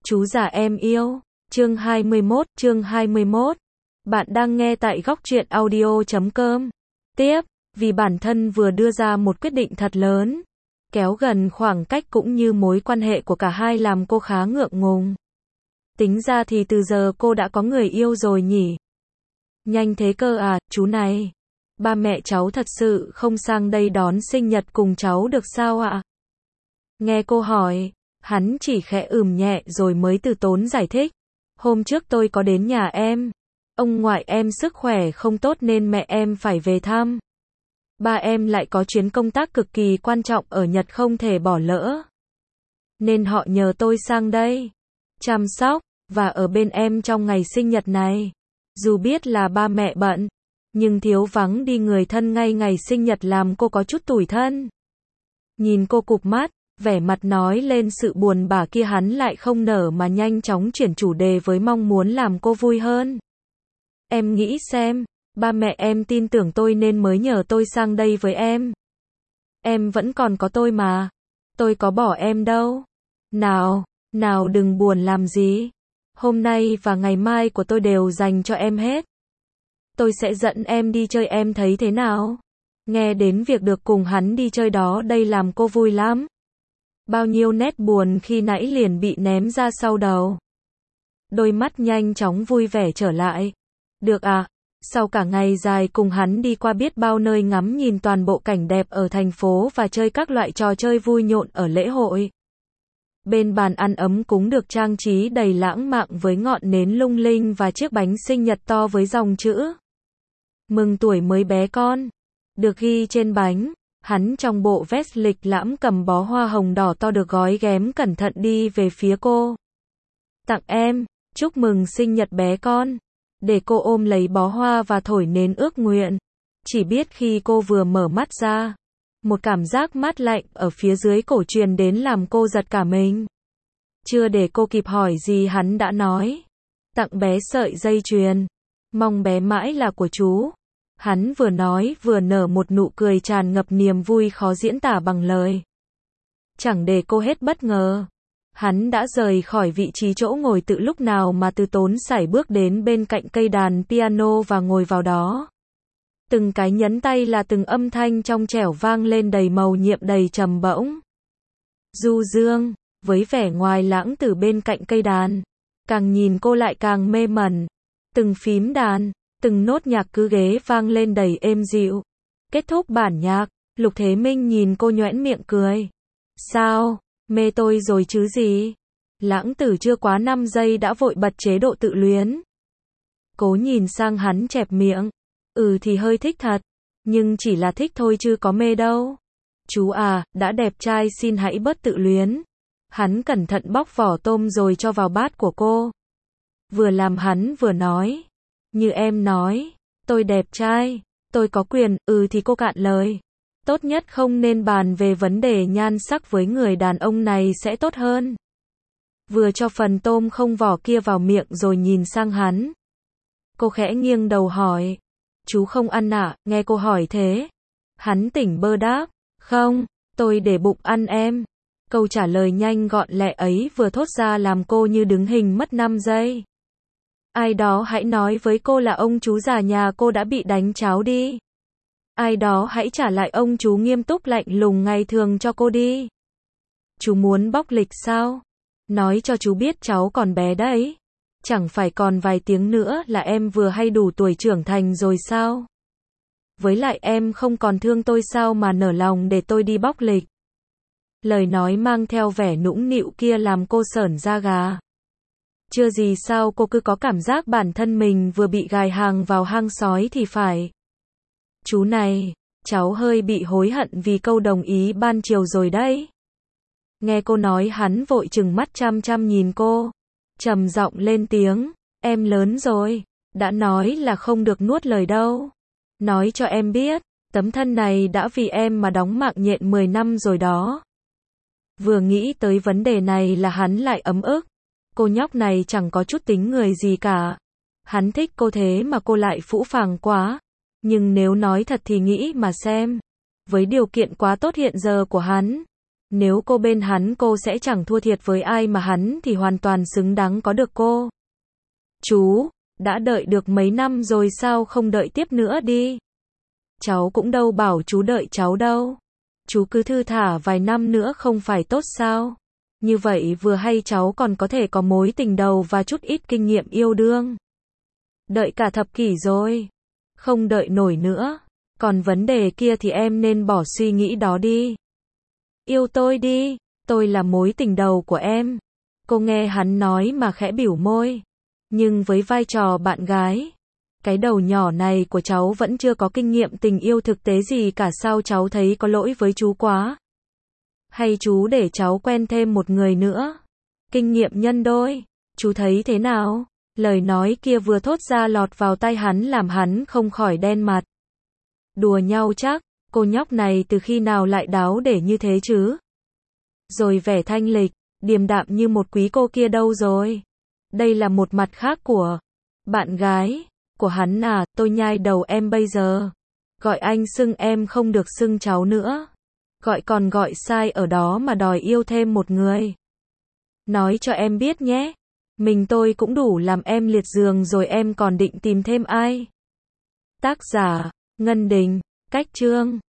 Chú già em yêu. Chương 21. Bạn đang nghe tại góc truyện audio.com. Tiếp, vì bản thân vừa đưa ra một quyết định thật lớn, kéo gần khoảng cách cũng như mối quan hệ của cả hai làm cô khá ngượng ngùng. Tính ra thì từ giờ cô đã có người yêu rồi nhỉ? Nhanh thế cơ à, chú này. Ba mẹ cháu thật sự không sang đây đón sinh nhật cùng cháu được sao ạ? Nghe cô hỏi, hắn chỉ khẽ nhẹ rồi mới từ tốn giải thích. Hôm trước tôi có đến nhà em. Ông ngoại em sức khỏe không tốt nên mẹ em phải về thăm. Ba em lại có chuyến công tác cực kỳ quan trọng ở Nhật không thể bỏ lỡ. Nên họ nhờ tôi sang đây chăm sóc và ở bên em trong ngày sinh nhật này. Dù biết là ba mẹ bận, nhưng thiếu vắng đi người thân ngay ngày sinh nhật làm cô có chút tủi thân. Nhìn cô cụp mắt, vẻ mặt nói lên sự buồn bã kia, hắn lại không nở mà nhanh chóng chuyển chủ đề với mong muốn làm cô vui hơn. Em nghĩ xem, ba mẹ em tin tưởng tôi nên mới nhờ tôi sang đây với em. Em vẫn còn có tôi mà. Tôi có bỏ em đâu. Nào đừng buồn làm gì. Hôm nay và ngày mai của tôi đều dành cho em hết. Tôi sẽ dẫn em đi chơi, em thấy thế nào? Nghe đến việc được cùng hắn đi chơi đó đây làm cô vui lắm. Bao nhiêu nét buồn khi nãy liền bị ném ra sau đầu. Đôi mắt nhanh chóng vui vẻ trở lại. Được à, sau cả ngày dài cùng hắn đi qua biết bao nơi ngắm nhìn toàn bộ cảnh đẹp ở thành phố và chơi các loại trò chơi vui nhộn ở lễ hội. Bên bàn ăn ấm cúng được trang trí đầy lãng mạn với ngọn nến lung linh và chiếc bánh sinh nhật to với dòng chữ mừng tuổi mới bé con được ghi trên bánh. Hắn trong bộ vest lịch lãm cầm bó hoa hồng đỏ to được gói ghém cẩn thận đi về phía cô. Tặng em, chúc mừng sinh nhật bé con. Để cô ôm lấy bó hoa và thổi nến ước nguyện. Chỉ biết khi cô vừa mở mắt ra, một cảm giác mát lạnh ở phía dưới cổ truyền đến làm cô giật cả mình. Chưa để cô kịp hỏi gì hắn đã nói. Tặng bé sợi dây chuyền. Mong bé mãi là của chú. Hắn vừa nói vừa nở một nụ cười tràn ngập niềm vui khó diễn tả bằng lời. Chẳng để cô hết bất ngờ. Hắn đã rời khỏi vị trí chỗ ngồi từ lúc nào mà từ tốn sải bước đến bên cạnh cây đàn piano và ngồi vào đó. Từng cái nhấn tay là từng âm thanh trong trẻo vang lên đầy màu nhiệm đầy trầm bổng. Du dương, với vẻ ngoài lãng từ bên cạnh cây đàn. Càng nhìn cô lại càng mê mẩn. Từng phím đàn, từng nốt nhạc cứ ghế vang lên đầy êm dịu. Kết thúc bản nhạc, Lục Thế Minh nhìn cô nhoẻn miệng cười. Sao, mê tôi rồi chứ gì? Lãng tử chưa quá 5 giây đã vội bật chế độ tự luyến. Cố nhìn sang hắn chẹp miệng. Thì hơi thích thật. Nhưng chỉ là thích thôi chứ có mê đâu. Chú à, đã đẹp trai xin hãy bớt tự luyến. Hắn cẩn thận bóc vỏ tôm rồi cho vào bát của cô. Vừa làm hắn vừa nói. Như em nói, tôi đẹp trai, tôi có quyền, thì cô cạn lời. Tốt nhất không nên bàn về vấn đề nhan sắc với người đàn ông này sẽ tốt hơn. Vừa cho phần tôm không vỏ kia vào miệng rồi nhìn sang hắn. Cô khẽ nghiêng đầu hỏi. Chú không ăn à, nghe cô hỏi thế. Hắn tỉnh bơ đáp. Không, tôi để bụng ăn em. Câu trả lời nhanh gọn lẹ ấy vừa thốt ra làm cô như đứng hình mất 5 giây. Ai đó hãy nói với cô là ông chú già nhà cô đã bị đánh cháo đi. Ai đó hãy trả lại ông chú nghiêm túc lạnh lùng ngày thường cho cô đi. Chú muốn bóc lịch sao? Nói cho chú biết cháu còn bé đấy. Chẳng phải còn vài tiếng nữa là em vừa hay đủ tuổi trưởng thành rồi sao? Với lại em không còn thương tôi sao mà nở lòng để tôi đi bóc lịch. Lời nói mang theo vẻ nũng nịu kia làm cô sởn da gà. Chưa gì sao cô cứ có cảm giác bản thân mình vừa bị gài hàng vào hang sói thì phải. Chú này, cháu hơi bị hối hận vì câu đồng ý ban chiều rồi đấy. Nghe cô nói hắn vội trừng mắt chăm chăm nhìn cô. Trầm giọng lên tiếng, em lớn rồi, đã nói là không được nuốt lời đâu. Nói cho em biết, tấm thân này đã vì em mà đóng mạng nhện 10 năm rồi đó. Vừa nghĩ tới vấn đề này là hắn lại ấm ức. Cô nhóc này chẳng có chút tính người gì cả. Hắn thích cô thế mà cô lại phũ phàng quá. Nhưng nếu nói thật thì nghĩ mà xem. Với điều kiện quá tốt hiện giờ của hắn, Nếu cô bên hắn cô sẽ chẳng thua thiệt với ai mà hắn thì hoàn toàn xứng đáng có được cô. Chú, đã đợi được mấy năm rồi sao không đợi tiếp nữa đi. Cháu cũng đâu bảo chú đợi cháu đâu. Chú cứ thư thả vài năm nữa không phải tốt sao? Như vậy vừa hay cháu còn có thể có mối tình đầu và chút ít kinh nghiệm yêu đương. Đợi cả thập kỷ rồi. Không đợi nổi nữa. Còn vấn đề kia thì em nên bỏ suy nghĩ đó đi. Yêu tôi đi, tôi là mối tình đầu của em. Cô nghe hắn nói mà khẽ bỉu môi. Nhưng với vai trò bạn gái, cái đầu nhỏ này của cháu vẫn chưa có kinh nghiệm tình yêu thực tế gì cả, sao cháu thấy có lỗi với chú quá? Hay chú để cháu quen thêm một người nữa? Kinh nghiệm nhân đôi, chú thấy thế nào? Lời nói kia vừa thốt ra lọt vào tai hắn làm hắn không khỏi đen mặt. Đùa nhau chắc, cô nhóc này từ khi nào lại đáo để như thế chứ? Rồi vẻ thanh lịch, điềm đạm như một quý cô kia đâu rồi? Đây là một mặt khác của bạn gái của hắn à, tôi nhai đầu em bây giờ. Gọi anh xưng em không được xưng cháu nữa. Gọi còn gọi sai ở đó mà đòi yêu thêm một người. Nói cho em biết nhé, mình tôi cũng đủ làm em liệt giường rồi, em còn định tìm thêm ai? Tác giả, Ngân Đình, Cách Chương.